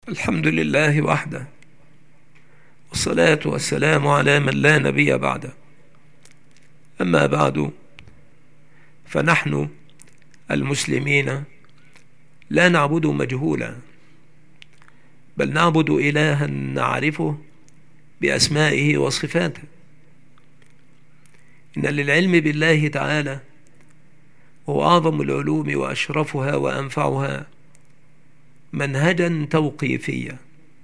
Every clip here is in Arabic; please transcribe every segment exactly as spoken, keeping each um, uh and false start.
الحمد لله وحده، والصلاة والسلام على من لا نبي بعده. أما بعد، فنحن المسلمين لا نعبد مجهولا، بل نعبد إلها نعرفه بأسمائه وصفاته. إن للعلم بالله تعالى وهو أعظم العلوم وأشرفها وأنفعها منهجا توقيفيا،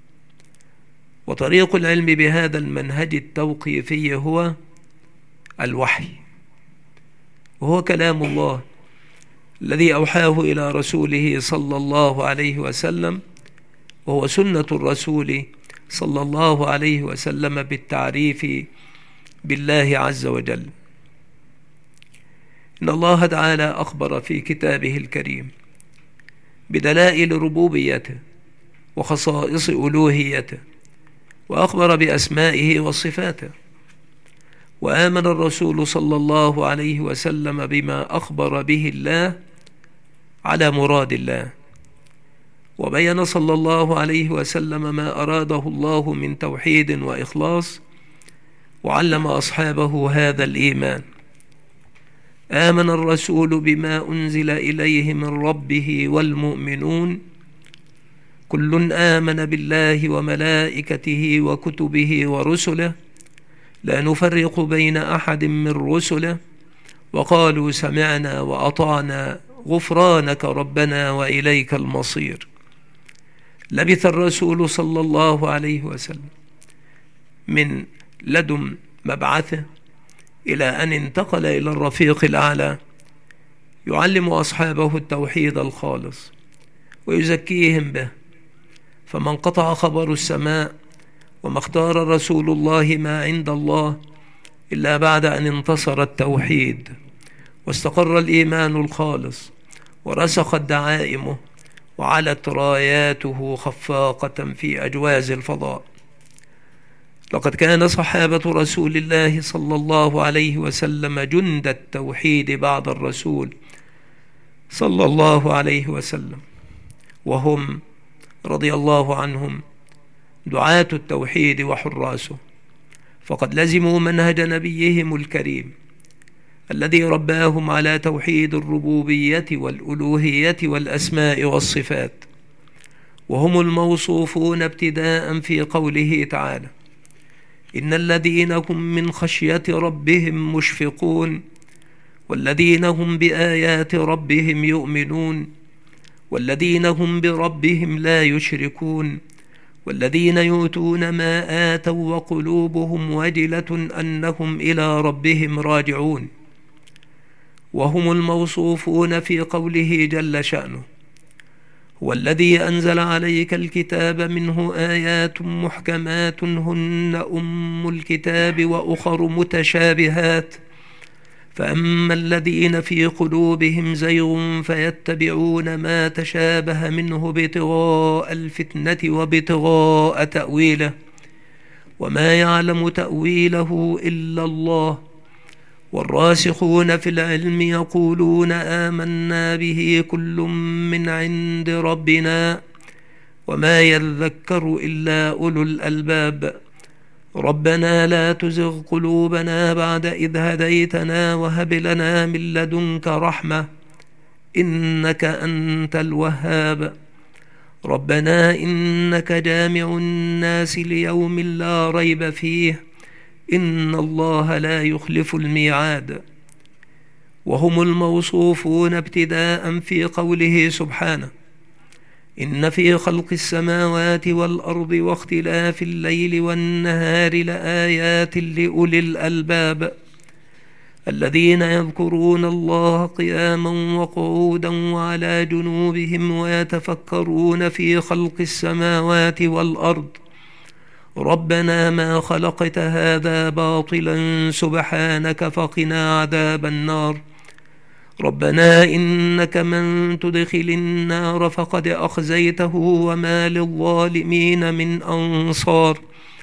وطريق العلم بهذا المنهج التوقيفي هو الوحي، وهو كلام الله الذي أوحاه إلى رسوله صلى الله عليه وسلم، وهو سنة الرسول صلى الله عليه وسلم بالتعريف بالله عز وجل. إن الله تعالى أخبر في كتابه الكريم بدلائل ربوبيته وخصائص ألوهيته، وأخبر بأسمائه وصفاته، وآمن الرسول صلى الله عليه وسلم بما أخبر به الله على مراد الله، وبين صلى الله عليه وسلم ما أراده الله من توحيد وإخلاص، وعلم أصحابه هذا الإيمان. آمن الرسول بما أنزل إليه من ربه والمؤمنون كل آمن بالله وملائكته وكتبه ورسله لا نفرق بين أحد من رسله وقالوا سمعنا وأطعنا غفرانك ربنا وإليك المصير. لبث الرسول صلى الله عليه وسلم من لدن مبعثه إلى أن انتقل إلى الرفيق الأعلى يعلم أصحابه التوحيد الخالص ويزكيهم به، فما انقطع خبر السماء وما اختار رسول الله ما عند الله إلا بعد أن انتصر التوحيد واستقر الإيمان الخالص ورسخت دعائمه وعلت راياته خفاقة في أجواز الفضاء. لقد كان صحابة رسول الله صلى الله عليه وسلم جند التوحيد بعد الرسول صلى الله عليه وسلم، وهم رضي الله عنهم دعاة التوحيد وحراسه، فقد لزموا منهج نبيهم الكريم الذي رباهم على توحيد الربوبية والألوهية والأسماء والصفات، وهم الموصوفون ابتداء في قوله تعالى: إن الذين هم من خشية ربهم مشفقون والذين هم بآيات ربهم يؤمنون والذين هم بربهم لا يشركون والذين يؤتون ما آتوا وقلوبهم وجلة أنهم إلى ربهم راجعون. وهم الموصوفون في قوله جل شأنه: هو الذي أنزل عليك الكتاب منه آيات محكمات هن أم الكتاب وأخر متشابهات، فأما الذين في قلوبهم زيغ فيتبعون ما تشابه منه ابتغاء الفتنة وابتغاء تأويله وما يعلم تأويله إلا الله، والراسخون في العلم يقولون آمنا به كل من عند ربنا وما يذكر إلا أولو الألباب. ربنا لا تزغ قلوبنا بعد إذ هديتنا وهب لنا من لدنك رحمة إنك أنت الوهاب. ربنا إنك جامع الناس ليوم لا ريب فيه إن الله لا يخلف الميعاد. وهم الموصوفون ابتداء في قوله سبحانه: إن في خلق السماوات والأرض واختلاف الليل والنهار لآيات لأولي الألباب الذين يذكرون الله قياما وقعودا وعلى جنوبهم ويتفكرون في خلق السماوات والأرض ربنا ما خلقت هذا باطلا سبحانك فقنا عذاب النار. ربنا إنك من تدخل النار فقد أخزيته وما للظالمين من أنصار.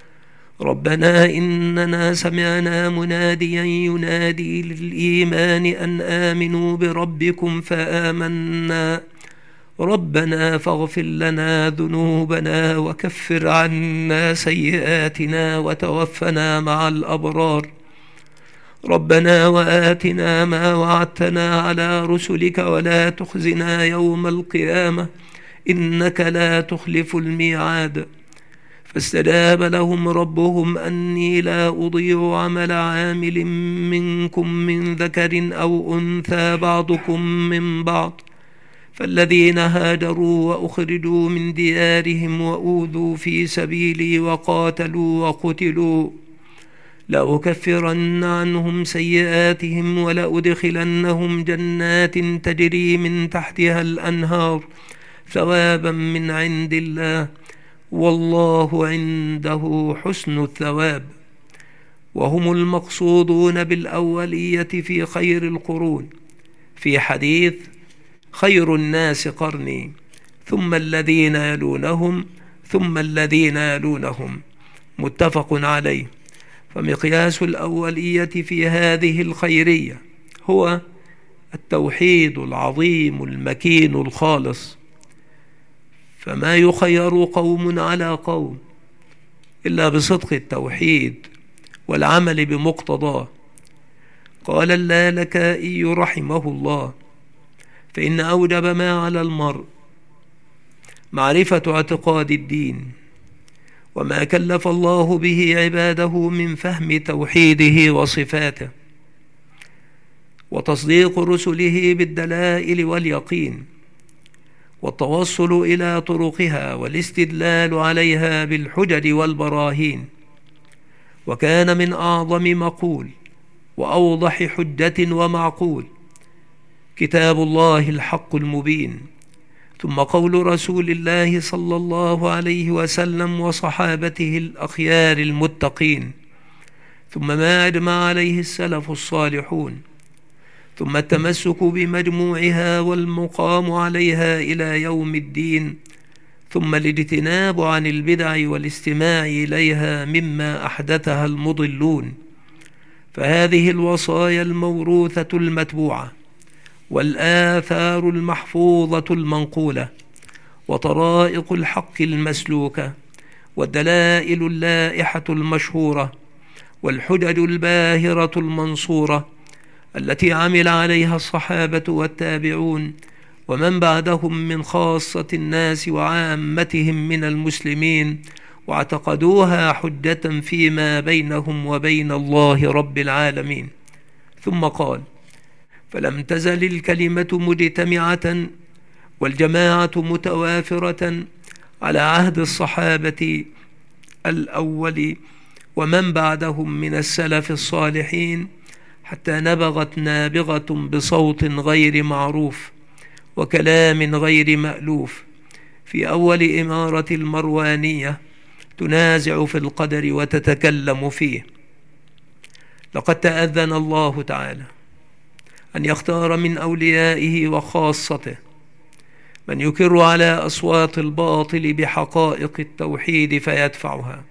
ربنا إننا سمعنا مناديا ينادي للإيمان أن آمنوا بربكم فآمنا ربنا فاغفر لنا ذنوبنا وكفر عنا سيئاتنا وتوفنا مع الأبرار. ربنا وآتنا ما وعدتنا على رسلك ولا تخزنا يوم القيامة إنك لا تخلف الميعاد. فاستجاب لهم ربهم أني لا أضيع عمل عامل منكم من ذكر أو أنثى بعضكم من بعض، فالذين هاجروا وأخرجوا من ديارهم وأوذوا في سبيلي وقاتلوا وقتلوا لأكفرن عنهم سيئاتهم ولأدخلنهم جنات تجري من تحتها الأنهار ثوابا من عند الله والله عنده حسن الثواب. وهم المقصودون بالأولية في خير القرون، في حديث خير الناس قرني ثم الذين يلونهم ثم الذين يلونهم، متفق عليه. فمقياس الأولية في هذه الخيرية هو التوحيد العظيم المكين الخالص، فما يخير قوم على قوم إلا بصدق التوحيد والعمل بمقتضاه. قال اللالكائي رحمه الله: فإن أوجب ما على المرء معرفة اعتقاد الدين وما كلف الله به عباده من فهم توحيده وصفاته، وتصديق رسله بالدلائل واليقين، والتوصل إلى طرقها والاستدلال عليها بالحجج والبراهين. وكان من أعظم مقول وأوضح حجة ومعقول كتاب الله الحق المبين، ثم قول رسول الله صلى الله عليه وسلم وصحابته الأخيار المتقين، ثم ما أجمع عليه السلف الصالحون، ثم التمسك بمجموعها والمقام عليها إلى يوم الدين، ثم الاجتناب عن البدع والاستماع إليها مما أحدثها المضلون. فهذه الوصايا الموروثة المتبوعة والآثار المحفوظة المنقولة وطرائق الحق المسلوكة والدلائل اللائحة المشهورة والحجج الباهرة المنصورة التي عمل عليها الصحابة والتابعون ومن بعدهم من خاصة الناس وعامتهم من المسلمين، واعتقدوها حجة فيما بينهم وبين الله رب العالمين. ثم قال: فلم تزل الكلمة مجتمعة والجماعة متوافرة على عهد الصحابة الأول ومن بعدهم من السلف الصالحين، حتى نبغت نابغة بصوت غير معروف وكلام غير مألوف في أول إمارة المروانية تنازع في القدر وتتكلم فيه. لقد تأذن الله تعالى أن يختار من أوليائه وخاصته من يكر على أصوات الباطل بحقائق التوحيد فيدفعها،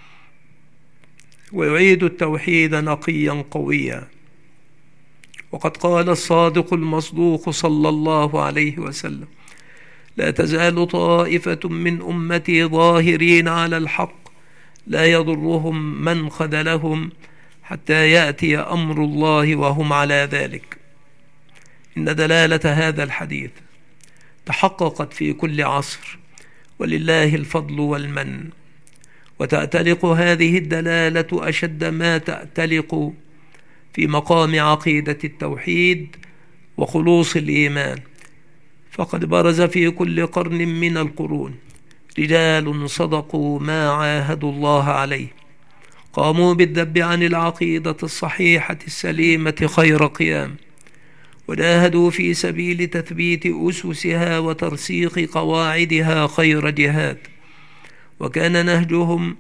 ويعيد التوحيد نقيا قويا. وقد قال الصادق المصدوق صلى الله عليه وسلم: لا تزال طائفة من أمتي ظاهرين على الحق لا يضرهم من خذلهم حتى يأتي أمر الله وهم على ذلك. إن دلالة هذا الحديث تحققت في كل عصر ولله الفضل والمن، وتأتلق هذه الدلالة أشد ما تأتلق في مقام عقيدة التوحيد وخلوص الإيمان. فقد برز في كل قرن من القرون رجال صدقوا ما عاهدوا الله عليه، قاموا بالذب عن العقيدة الصحيحة السليمة خير قيام، وجاهدوا في سبيل تثبيت أسسها وترسيخ قواعدها خير جهاد. وكان نهجهم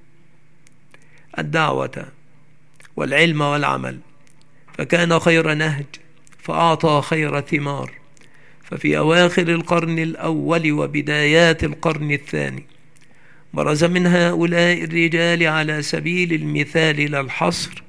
الدعوة والعلم والعمل، فكان خير نهج فأعطى خير ثمار. ففي أواخر القرن الأول وبدايات القرن الثاني برز من هؤلاء الرجال على سبيل المثال لا الحصر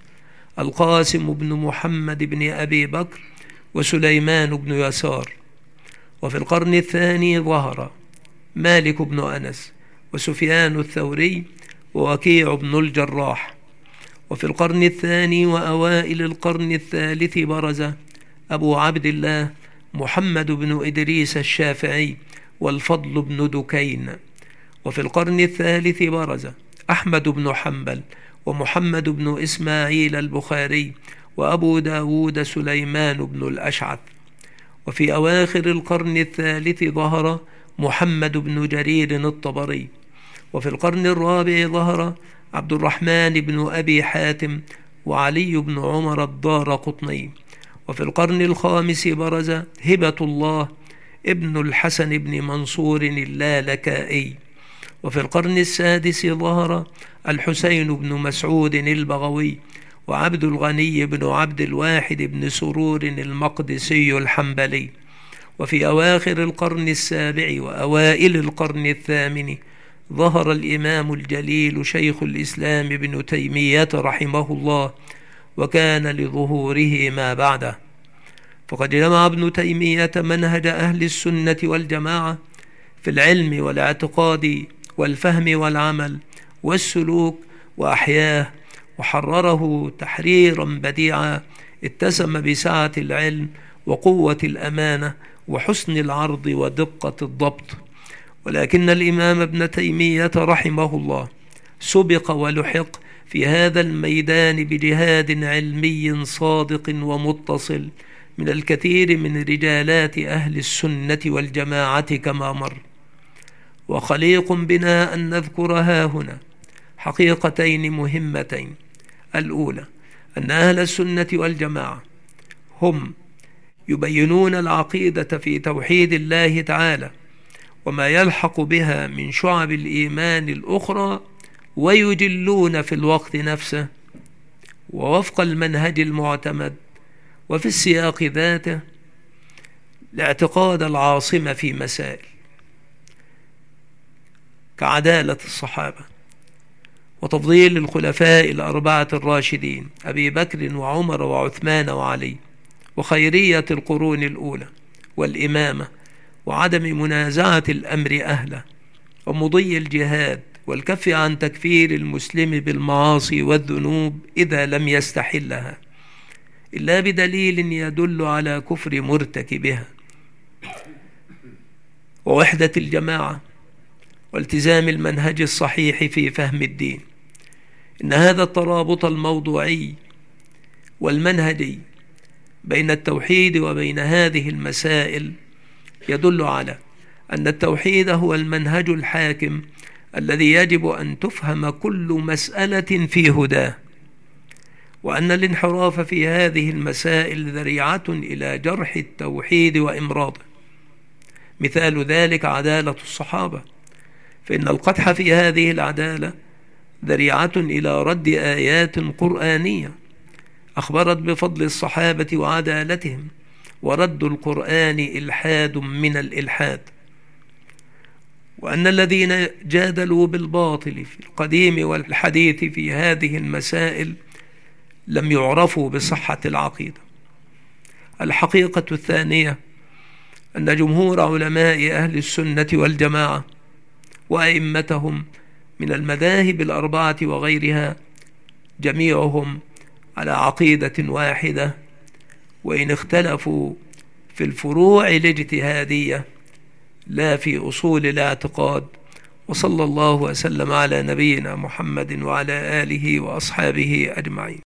القاسم بن محمد بن أبي بكر وسليمان بن يسار، وفي القرن الثاني ظهر مالك بن أنس وسفيان الثوري ووكيع بن الجراح. وفي القرن الثاني وأوائل القرن الثالث برز أبو عبد الله محمد بن إدريس الشافعي والفضل بن دكين. وفي القرن الثالث برز أحمد بن حنبل ومحمد بن إسماعيل البخاري وأبو داود سليمان بن الأشعث. وفي أواخر القرن الثالث ظهر محمد بن جرير الطبري. وفي القرن الرابع ظهر عبد الرحمن بن أبي حاتم وعلي بن عمر الدارقطني. وفي القرن الخامس برز هبة الله ابن الحسن بن منصور اللالكائي. وفي القرن السادس ظهر الحسين بن مسعود البغوي وعبد الغني بن عبد الواحد بن سرور المقدسي الحنبلي. وفي أواخر القرن السابع وأوائل القرن الثامن ظهر الإمام الجليل شيخ الإسلام ابن تيمية رحمه الله، وكان لظهوره ما بعده. فقد جمع ابن تيمية منهج أهل السنة والجماعة في العلم والاعتقاد والفهم والعمل والسلوك، وأحياه وحرره تحريرا بديعا اتسم بسعة العلم وقوة الأمانة وحسن العرض ودقة الضبط. ولكن الإمام ابن تيمية رحمه الله سبق ولحق في هذا الميدان بجهاد علمي صادق ومتصل من الكثير من رجالات أهل السنة والجماعة كما مر. وخليق بنا أن نذكر هاهنا حقيقتين مهمتين: الأولى أن أهل السنة والجماعة هم يبينون العقيدة في توحيد الله تعالى وما يلحق بها من شعب الإيمان الأخرى، ويجلون في الوقت نفسه ووفق المنهج المعتمد وفي السياق ذاته الاعتقاد العاصمة في مسائل كعدالة الصحابة وتفضيل الخلفاء الأربعة الراشدين أبي بكر وعمر وعثمان وعلي، وخيرية القرون الأولى والإمامة وعدم منازعة الأمر أهله، ومضي الجهاد والكف عن تكفير المسلم بالمعاصي والذنوب إذا لم يستحلها إلا بدليل يدل على كفر مرتكبها، ووحدة الجماعة والتزام المنهج الصحيح في فهم الدين. إن هذا الترابط الموضوعي والمنهجي بين التوحيد وبين هذه المسائل يدل على أن التوحيد هو المنهج الحاكم الذي يجب أن تفهم كل مسألة في هداه، وأن الانحراف في هذه المسائل ذريعة إلى جرح التوحيد وإمراضه. مثال ذلك عدالة الصحابة، فإن القدح في هذه العدالة ذريعة إلى رد آيات قرآنية أخبرت بفضل الصحابة وعدالتهم، ورد القرآن إلحاد من الإلحاد. وأن الذين جادلوا بالباطل في القديم والحديث في هذه المسائل لم يعرفوا بصحة العقيدة. الحقيقة الثانية أن جمهور علماء أهل السنة والجماعة وأئمتهم من المذاهب الأربعة وغيرها جميعهم على عقيدة واحدة، وإن اختلفوا في الفروع الاجتهادية لا في أصول الاعتقاد. وصلى الله وسلم على نبينا محمد وعلى آله وأصحابه أجمعين.